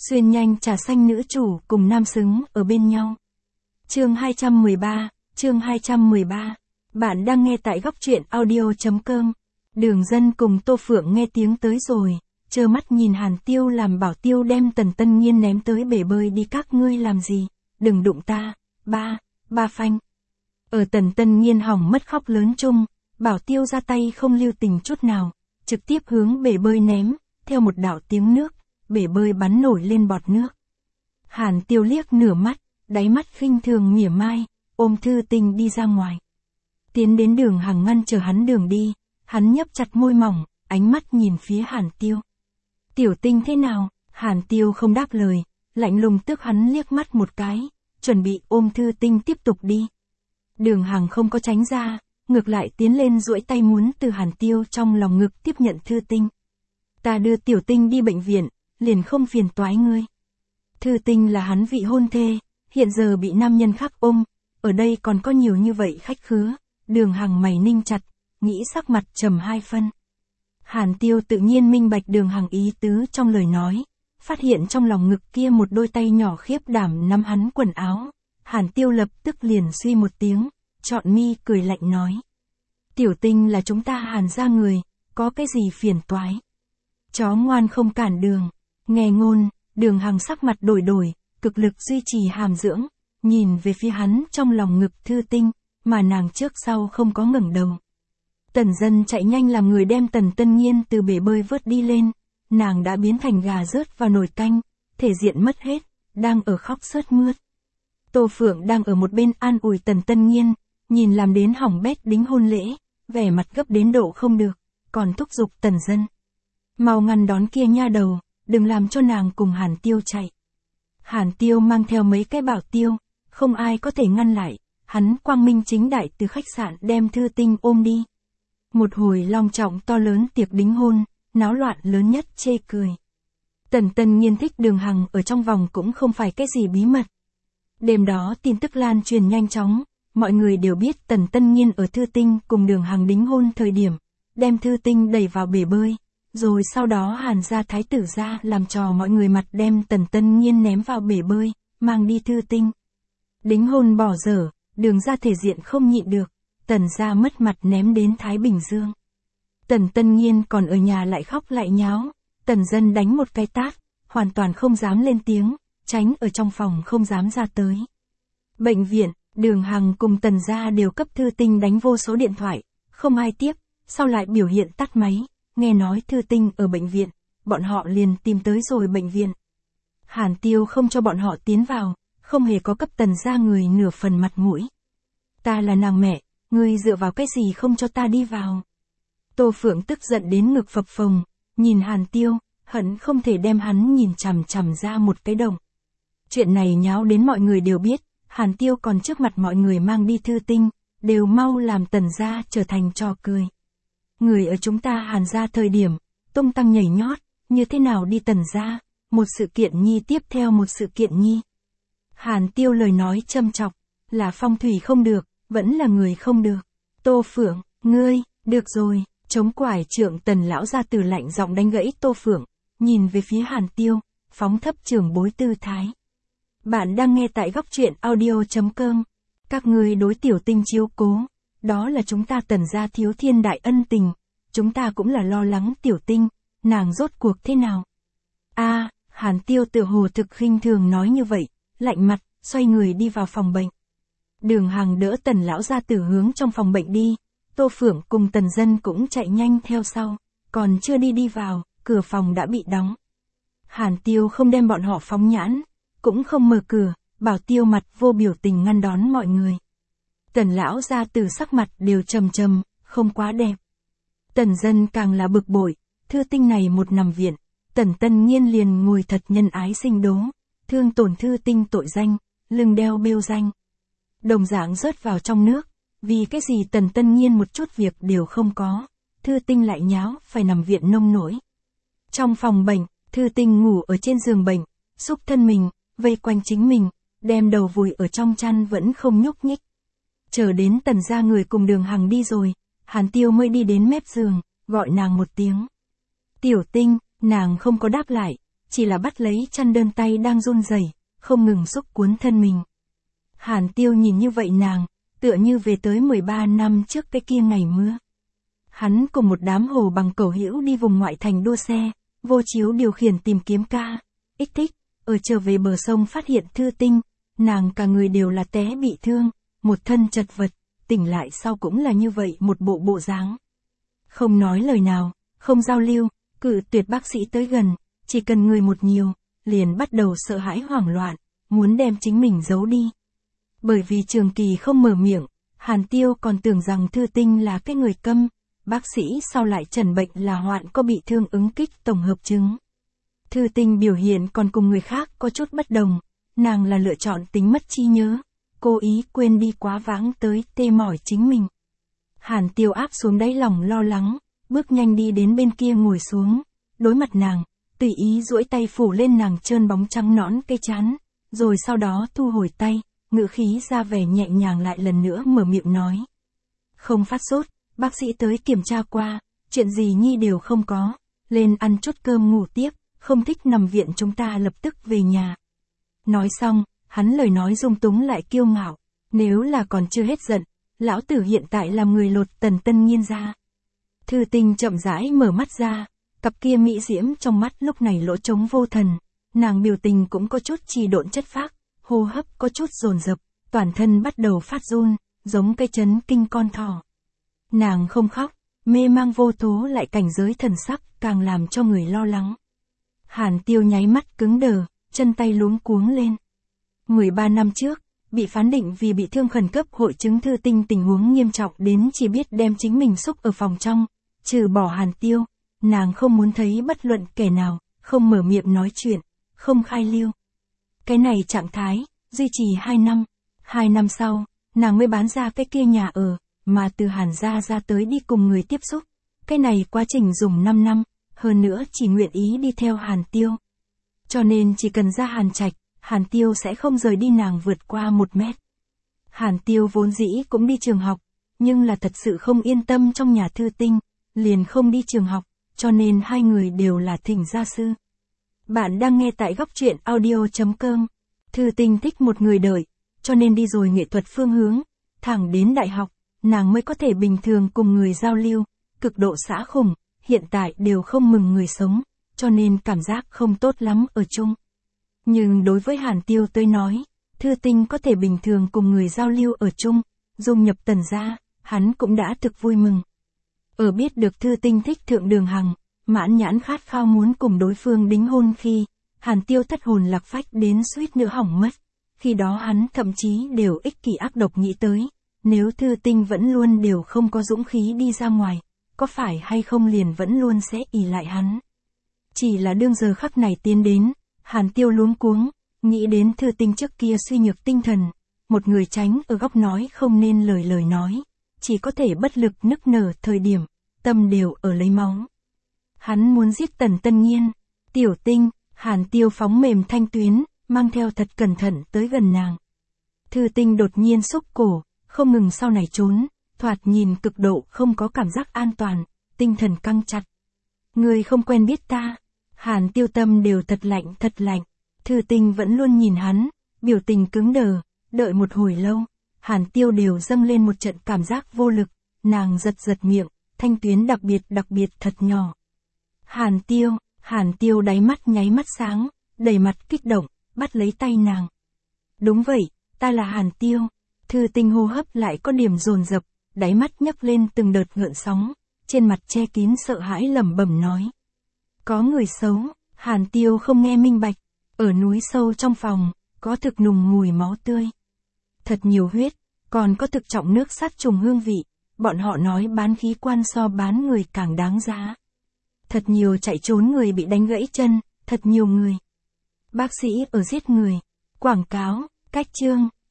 Xuyên nhanh trà xanh nữ chủ cùng nam xứng ở bên nhau. Chương 213, chương 213. Bạn đang nghe tại góc truyện audio.com. Đường Dân cùng Tô Phượng nghe tiếng tới rồi, trơ mắt nhìn Hàn Tiêu làm Bảo Tiêu đem Tần Tân Nhiên ném tới bể bơi đi. Các ngươi làm gì, đừng đụng ta, ba phanh. Ở Tần Tân Nhiên hỏng mất khóc lớn chung, Bảo Tiêu ra tay không lưu tình chút nào, trực tiếp hướng bể bơi ném, theo một đạo tiếng nước, bể bơi bắn nổi lên bọt nước. Hàn Tiêu liếc nửa mắt, đáy mắt khinh thường mỉa mai, ôm Thư Tình đi ra ngoài. Tiến đến Đường Hằng ngăn chờ hắn đường đi, hắn nhấp chặt môi mỏng, ánh mắt nhìn phía Hàn Tiêu. Tiểu Tinh thế nào? Hàn Tiêu không đáp lời, lạnh lùng tước hắn liếc mắt một cái, chuẩn bị ôm Thư Tinh tiếp tục đi. Đường Hằng không có tránh ra, ngược lại tiến lên duỗi tay muốn từ Hàn Tiêu trong lòng ngực tiếp nhận Thư Tinh. Ta đưa Tiểu Tinh đi bệnh viện, liền không phiền toái ngươi. Thư Tinh là hắn vị hôn thê, hiện giờ bị nam nhân khác ôm, ở đây còn có nhiều như vậy khách khứa. Đường Hằng mày ninh chặt, nghĩ sắc mặt trầm hai phân. Hàn Tiêu tự nhiên minh bạch Đường Hằng ý tứ trong lời nói, phát hiện trong lòng ngực kia một đôi tay nhỏ khiếp đảm nắm hắn quần áo. Hàn Tiêu lập tức liền suy một tiếng, trọn mi cười lạnh nói. Tiểu Tinh là chúng ta Hàn gia người, có cái gì phiền toái. Chó ngoan không cản đường. Nghe ngôn, Đường Hằng sắc mặt đổi, cực lực duy trì hàm dưỡng, nhìn về phía hắn trong lòng ngực Thư Tinh, mà nàng trước sau không có ngẩng đầu. Tần Dân chạy nhanh làm người đem Tần Tân Nhiên từ bể bơi vớt đi lên, nàng đã biến thành gà rớt vào nồi canh, thể diện mất hết, đang ở khóc sướt mướt. Tô Phượng đang ở một bên an ủi Tần Tân Nhiên, nhìn làm đến hỏng bét đính hôn lễ, vẻ mặt gấp đến độ không được, còn thúc giục Tần Dân. Mau ngăn đón kia nha đầu, đừng làm cho nàng cùng Hàn Tiêu chạy. Hàn Tiêu mang theo mấy cái bảo tiêu, không ai có thể ngăn lại, hắn quang minh chính đại từ khách sạn đem Thư Tinh ôm đi. Một hồi long trọng to lớn tiệc đính hôn, náo loạn lớn nhất chê cười. Tần Tân Nhiên thích Đường Hằng ở trong vòng cũng không phải cái gì bí mật. Đêm đó tin tức lan truyền nhanh chóng, mọi người đều biết Tần Tân Nhiên ở Thư Tinh cùng Đường Hằng đính hôn thời điểm, đem Thư Tinh đẩy vào bể bơi, rồi sau đó Hàn gia thái tử ra làm trò mọi người mặt đem Tần Tân Nhiên ném vào bể bơi, mang đi Thư Tinh. Đính hôn bỏ dở, Đường gia thể diện không nhịn được, Tần gia mất mặt ném đến Thái Bình Dương. Tần Tân Nhiên còn ở nhà lại khóc lại nháo, Tần Dân đánh một cái tát, hoàn toàn không dám lên tiếng, tránh ở trong phòng không dám ra tới. Bệnh viện, Đường Hằng cùng Tần gia đều cấp Thư Tinh đánh vô số điện thoại, không ai tiếp, sau lại biểu hiện tắt máy, nghe nói Thư Tinh ở bệnh viện, bọn họ liền tìm tới rồi bệnh viện. Hàn Tiêu không cho bọn họ tiến vào, không hề có cấp Tần gia người nửa phần mặt mũi. Ta là nàng mẹ, ngươi dựa vào cái gì không cho ta đi vào. Tô Phượng tức giận đến ngực phập phồng, nhìn Hàn Tiêu, hận không thể đem hắn nhìn chằm chằm ra một cái đồng. Chuyện này nháo đến mọi người đều biết, Hàn Tiêu còn trước mặt mọi người mang đi Thư Tinh, đều mau làm Tần gia trở thành trò cười. Người ở chúng ta Hàn gia thời điểm, tung tăng nhảy nhót, như thế nào đi Tần gia, một sự kiện nhi tiếp theo một sự kiện nhi. Hàn Tiêu lời nói châm chọc, là phong thủy không được, vẫn là người không được. Tô Phượng, ngươi, được rồi, chống quải trượng Tần lão gia tử lạnh giọng đánh gãy Tô Phượng, nhìn về phía Hàn Tiêu, phóng thấp trưởng bối tư thái. Bạn đang nghe tại góc truyện audio.com. Các ngươi đối Tiểu Tinh chiếu cố, đó là chúng ta Tần gia thiếu thiên đại ân tình, chúng ta cũng là lo lắng Tiểu Tinh, nàng rốt cuộc thế nào. Hàn Tiêu tựa hồ thực khinh thường nói như vậy, lạnh mặt, xoay người đi vào phòng bệnh. Đường Hằng đỡ Tần lão gia tử hướng trong phòng bệnh đi, Tô Phượng cùng Tần Dân cũng chạy nhanh theo sau, còn chưa đi vào, cửa phòng đã bị đóng. Hàn Tiêu không đem bọn họ phóng nhãn, cũng không mở cửa, bảo tiêu mặt vô biểu tình ngăn đón mọi người. Tần lão gia tử sắc mặt đều trầm, không quá đẹp. Tần Dân càng là bực bội, Thư Tinh này một nằm viện, Tần Tân Nhiên liền ngồi thật nhân ái sinh đố, thương tổn Thư Tinh tội danh, lưng đeo bêu danh. Đồng dạng rớt vào trong nước, vì cái gì Tần Tân Nhiên một chút việc đều không có, Thư Tinh lại nháo, phải nằm viện nông nổi. Trong phòng bệnh, Thư Tinh ngủ ở trên giường bệnh, xúc thân mình, vây quanh chính mình, đem đầu vùi ở trong chăn vẫn không nhúc nhích. Chờ đến Tần gia người cùng Đường Hằng đi rồi, Hàn Tiêu mới đi đến mép giường, gọi nàng một tiếng. Tiểu Tinh, nàng không có đáp lại, chỉ là bắt lấy chăn đơn tay đang run rẩy, không ngừng xúc cuốn thân mình. Hàn Tiêu nhìn như vậy nàng, tựa như về tới 13 năm trước cái kia ngày mưa. Hắn cùng một đám hồ bằng cầu hữu đi vùng ngoại thành đua xe, vô chiếu điều khiển tìm kiếm ca, ích thích, ở trở về bờ sông phát hiện Thư Tinh, nàng cả người đều là té bị thương, một thân chật vật, tỉnh lại sau cũng là như vậy một bộ bộ dáng. Không nói lời nào, không giao lưu, cự tuyệt bác sĩ tới gần, chỉ cần người một nhiều, liền bắt đầu sợ hãi hoảng loạn, muốn đem chính mình giấu đi. Bởi vì Trường Kỳ không mở miệng, Hàn Tiêu còn tưởng rằng Thư Tinh là cái người câm, bác sĩ sau lại chẩn bệnh là hoạn có bị thương ứng kích tổng hợp chứng. Thư Tinh biểu hiện còn cùng người khác có chút bất đồng, nàng là lựa chọn tính mất trí nhớ, cố ý quên đi quá vãng tới tê mỏi chính mình. Hàn Tiêu áp xuống đáy lòng lo lắng, bước nhanh đi đến bên kia ngồi xuống, đối mặt nàng, tùy ý duỗi tay phủ lên nàng trơn bóng trắng nõn cái trán, rồi sau đó thu hồi tay, ngữ khí ra vẻ nhẹ nhàng lại lần nữa mở miệng nói. Không phát sốt, bác sĩ tới kiểm tra qua, chuyện gì nhi đều không có, lên ăn chút cơm ngủ tiếp, không thích nằm viện chúng ta lập tức về nhà. Nói xong, hắn lời nói dung túng lại kiêu ngạo, nếu là còn chưa hết giận, lão tử hiện tại làm người lột Tần Tân Nhiên ra. Thư Tinh chậm rãi mở mắt ra, cặp kia mỹ diễm trong mắt lúc này lỗ trống vô thần, nàng biểu tình cũng có chút trì độn chất phác, hô hấp có chút dồn dập, toàn thân bắt đầu phát run, giống cây chấn kinh con thỏ. Nàng không khóc, mê mang vô tố lại cảnh giới thần sắc càng làm cho người lo lắng. Hàn Tiêu nháy mắt cứng đờ, chân tay luống cuống lên. 13 năm trước, bị phán định vì bị thương khẩn cấp hội chứng Thư Tinh tình huống nghiêm trọng đến chỉ biết đem chính mình xúc ở phòng trong, trừ bỏ Hàn Tiêu, nàng không muốn thấy bất luận kẻ nào, không mở miệng nói chuyện, không khai lưu. Cái này trạng thái, duy trì 2 năm. 2 năm sau, nàng mới bán ra cái kia nhà ở, mà từ Hàn gia ra tới đi cùng người tiếp xúc. Cái này quá trình dùng 5 năm, hơn nữa chỉ nguyện ý đi theo Hàn Tiêu. Cho nên chỉ cần ra Hàn Trạch, Hàn Tiêu sẽ không rời đi nàng vượt qua 1 mét. Hàn Tiêu vốn dĩ cũng đi trường học, nhưng là thật sự không yên tâm trong nhà Thư Tinh, liền không đi trường học, cho nên hai người đều là thỉnh gia sư. Bạn đang nghe tại góc truyện audio.com. Thư Tinh thích một người đợi, cho nên đi rồi nghệ thuật phương hướng, thẳng đến đại học, nàng mới có thể bình thường cùng người giao lưu, cực độ xã khủng, hiện tại đều không mừng người sống, cho nên cảm giác không tốt lắm ở chung. Nhưng đối với Hàn Tiêu tới nói, Thư Tinh có thể bình thường cùng người giao lưu ở chung, dung nhập Tần gia, hắn cũng đã thực vui mừng. Ở biết được Thư Tinh thích Thượng Đường Hằng, mãn nhãn khát khao muốn cùng đối phương đính hôn khi, Hàn Tiêu thất hồn lạc phách đến suýt nữa hỏng mất. Khi đó hắn thậm chí đều ích kỷ ác độc nghĩ tới, nếu Thư Tinh vẫn luôn đều không có dũng khí đi ra ngoài, có phải hay không liền vẫn luôn sẽ ỷ lại hắn. Chỉ là đương giờ khắc này tiến đến, Hàn Tiêu luống cuống, nghĩ đến Thư Tinh trước kia suy nhược tinh thần, một người tránh ở góc nói không nên lời nói, chỉ có thể bất lực nức nở thời điểm, tâm đều ở lấy máu. Hắn muốn giết Tần Tân Nhiên, Tiểu Tinh, Hàn Tiêu phóng mềm thanh tuyến, mang theo thật cẩn thận tới gần nàng. Thư Tinh đột nhiên xúc cổ, không ngừng sau này trốn, thoạt nhìn cực độ không có cảm giác an toàn, tinh thần căng chặt. Người không quen biết ta. Hàn Tiêu tâm đều thật lạnh. Thư Tinh vẫn luôn nhìn hắn, biểu tình cứng đờ, đợi một hồi lâu, Hàn Tiêu đều dâng lên một trận cảm giác vô lực, nàng giật miệng, thanh tuyến đặc biệt thật nhỏ. Hàn Tiêu đáy mắt nháy mắt sáng, đầy mặt kích động, bắt lấy tay nàng. Đúng vậy, ta là Hàn Tiêu. Thư Tinh hô hấp lại có điểm dồn dập, đáy mắt nhấc lên từng đợt gợn sóng, trên mặt che kín sợ hãi lẩm bẩm nói. Có người xấu. Hàn Tiêu không nghe minh bạch, ở núi sâu trong phòng, có thực nùng mùi máu tươi. Thật nhiều huyết, còn có thực trọng nước sát trùng hương vị, bọn họ nói bán khí quan so bán người càng đáng giá. Thật nhiều chạy trốn người bị đánh gãy chân, thật nhiều người. Bác sĩ ở giết người. Quảng cáo, cách chương.